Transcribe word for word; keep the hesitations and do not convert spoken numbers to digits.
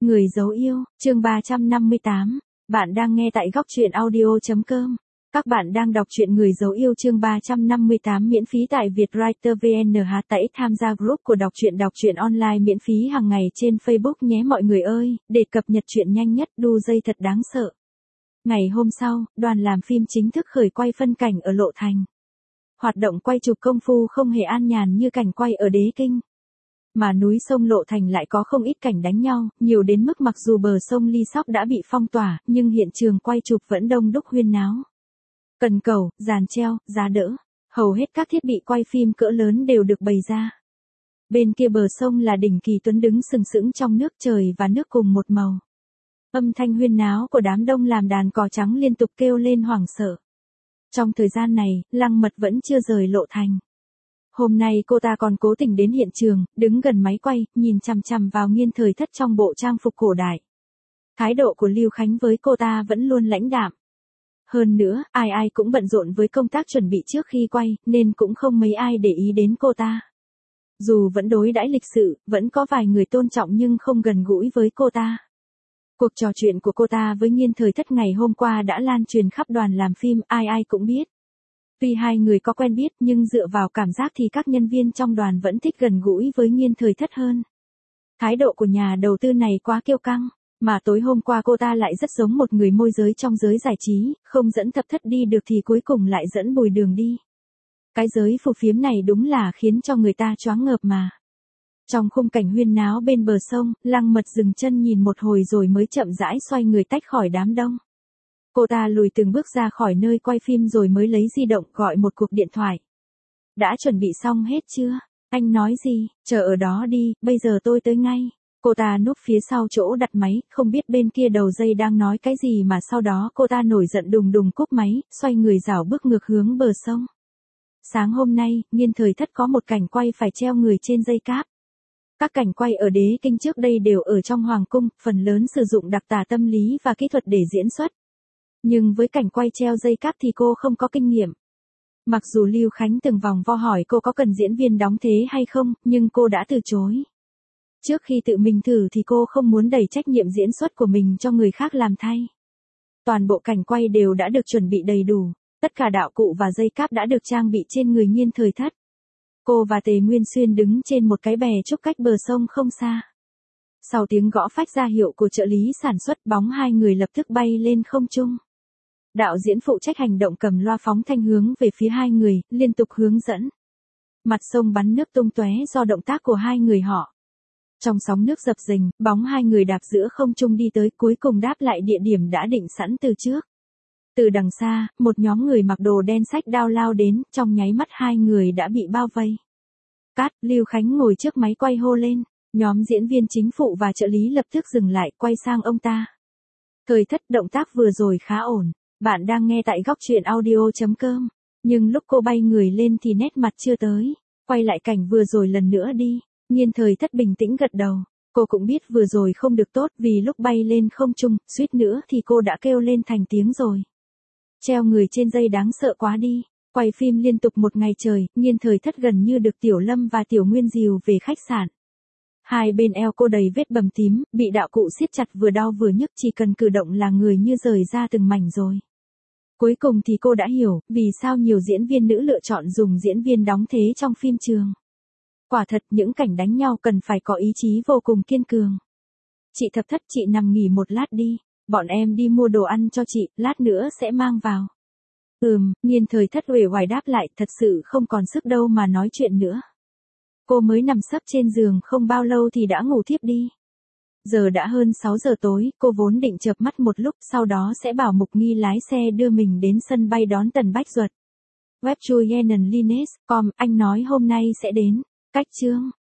Người dấu yêu, chương ba trăm năm mươi tám. Bạn đang nghe tại góc truyện audio.com. Các bạn đang đọc truyện Người dấu yêu chương ba trăm năm mươi tám miễn phí tại Vietwriter vê en hát tại tham gia group của đọc truyện đọc truyện online miễn phí hàng ngày trên Facebook nhé mọi người ơi, để cập nhật truyện nhanh nhất đu dây thật đáng sợ. Ngày hôm sau, đoàn làm phim chính thức khởi quay phân cảnh ở Lộ Thành. Hoạt động quay chụp công phu không hề an nhàn như cảnh quay ở Đế Kinh. Mà núi sông Lộ Thành lại có không ít cảnh đánh nhau, nhiều đến mức mặc dù bờ sông Ly Sóc đã bị phong tỏa, nhưng hiện trường quay chụp vẫn đông đúc huyên náo. Cần cầu, giàn treo, giá đỡ, hầu hết các thiết bị quay phim cỡ lớn đều được bày ra. Bên kia bờ sông là đỉnh Kỳ Tuấn đứng sừng sững trong nước, trời và nước cùng một màu. Âm thanh huyên náo của đám đông làm đàn cò trắng liên tục kêu lên hoảng sợ. Trong thời gian này, Lăng Mật vẫn chưa rời Lộ Thành. Hôm nay cô ta còn cố tình đến hiện trường, đứng gần máy quay, nhìn chằm chằm vào Nghiên Thời Thất trong bộ trang phục cổ đại. Thái độ của Lưu Khánh với cô ta vẫn luôn lãnh đạm. Hơn nữa, ai ai cũng bận rộn với công tác chuẩn bị trước khi quay, nên cũng không mấy ai để ý đến cô ta. Dù vẫn đối đãi lịch sự, vẫn có vài người tôn trọng nhưng không gần gũi với cô ta. Cuộc trò chuyện của cô ta với Nghiên Thời Thất ngày hôm qua đã lan truyền khắp đoàn làm phim, ai ai cũng biết. Tuy hai người có quen biết nhưng dựa vào cảm giác thì các nhân viên trong đoàn vẫn thích gần gũi với Nghiên Thời Thất hơn. Thái độ của nhà đầu tư này quá kiêu căng, mà tối hôm qua cô ta lại rất giống một người môi giới trong giới giải trí, không dẫn Thập Thất đi được thì cuối cùng lại dẫn Bùi Đường đi. Cái giới phù phiếm này đúng là khiến cho người ta choáng ngợp mà. Trong khung cảnh huyên náo bên bờ sông, Lăng Mật dừng chân nhìn một hồi rồi mới chậm rãi xoay người tách khỏi đám đông. Cô ta lùi từng bước ra khỏi nơi quay phim rồi mới lấy di động gọi một cuộc điện thoại. Đã chuẩn bị xong hết chưa? Anh nói gì? Chờ ở đó đi, bây giờ tôi tới ngay. Cô ta núp phía sau chỗ đặt máy, không biết bên kia đầu dây đang nói cái gì mà sau đó cô ta nổi giận đùng đùng cúp máy, xoay người rảo bước ngược hướng bờ sông. Sáng hôm nay, Nghiên Thời Thất có một cảnh quay phải treo người trên dây cáp. Các cảnh quay ở Đế Kinh trước đây đều ở trong Hoàng Cung, phần lớn sử dụng đặc tả tâm lý và kỹ thuật để diễn xuất. Nhưng với cảnh quay treo dây cáp thì cô không có kinh nghiệm. Mặc dù Lưu Khánh từng vòng vo hỏi cô có cần diễn viên đóng thế hay không, nhưng cô đã từ chối. Trước khi tự mình thử thì cô không muốn đẩy trách nhiệm diễn xuất của mình cho người khác làm thay. Toàn bộ cảnh quay đều đã được chuẩn bị đầy đủ, tất cả đạo cụ và dây cáp đã được trang bị trên người Nghiên Thời Thất. Cô và Tề Nguyên Xuyên đứng trên một cái bè trúc cách bờ sông không xa. Sau tiếng gõ phách ra hiệu của trợ lý sản xuất, bóng hai người lập tức bay lên không trung. Đạo diễn phụ trách hành động cầm loa phóng thanh hướng về phía hai người, liên tục hướng dẫn. Mặt sông bắn nước tung tóe do động tác của hai người họ. Trong sóng nước dập dềnh, bóng hai người đạp giữa không trung đi tới, cuối cùng đáp lại địa điểm đã định sẵn từ trước. Từ đằng xa, một nhóm người mặc đồ đen xách đao lao đến, trong nháy mắt hai người đã bị bao vây. Cát, Lưu Khánh ngồi trước máy quay hô lên, nhóm diễn viên chính phụ và trợ lý lập tức dừng lại, quay sang ông ta. Thời Thất, động tác vừa rồi khá ổn. Bạn đang nghe tại góc truyện audio.com. Nhưng lúc cô bay người lên thì nét mặt chưa tới. Quay lại cảnh vừa rồi lần nữa đi. Nghiên Thời Thất bình tĩnh gật đầu. Cô cũng biết vừa rồi không được tốt vì lúc bay lên không trung, suýt nữa thì cô đã kêu lên thành tiếng rồi. Treo người trên dây đáng sợ quá đi. Quay phim liên tục một ngày trời, Nghiên Thời Thất gần như được Tiểu Lâm và Tiểu Nguyên dìu về khách sạn. Hai bên eo cô đầy vết bầm tím, bị đạo cụ siết chặt vừa đau vừa nhức, chỉ cần cử động là người như rời ra từng mảnh rồi. Cuối cùng thì cô đã hiểu, vì sao nhiều diễn viên nữ lựa chọn dùng diễn viên đóng thế trong phim trường. Quả thật, những cảnh đánh nhau cần phải có ý chí vô cùng kiên cường. Chị Thập Thất, chị nằm nghỉ một lát đi, bọn em đi mua đồ ăn cho chị, lát nữa sẽ mang vào. Ừm, Nghiên Thời Thất uể oải đáp lại, thật sự không còn sức đâu mà nói chuyện nữa. Cô mới nằm sấp trên giường không bao lâu thì đã ngủ thiếp đi. Giờ đã hơn sáu giờ tối, cô vốn định chợp mắt một lúc, sau đó sẽ bảo Mục Nghi lái xe đưa mình đến sân bay đón Tần Bách Duật. Web chui Yenan Lines, com, anh nói hôm nay sẽ đến. Cách chương.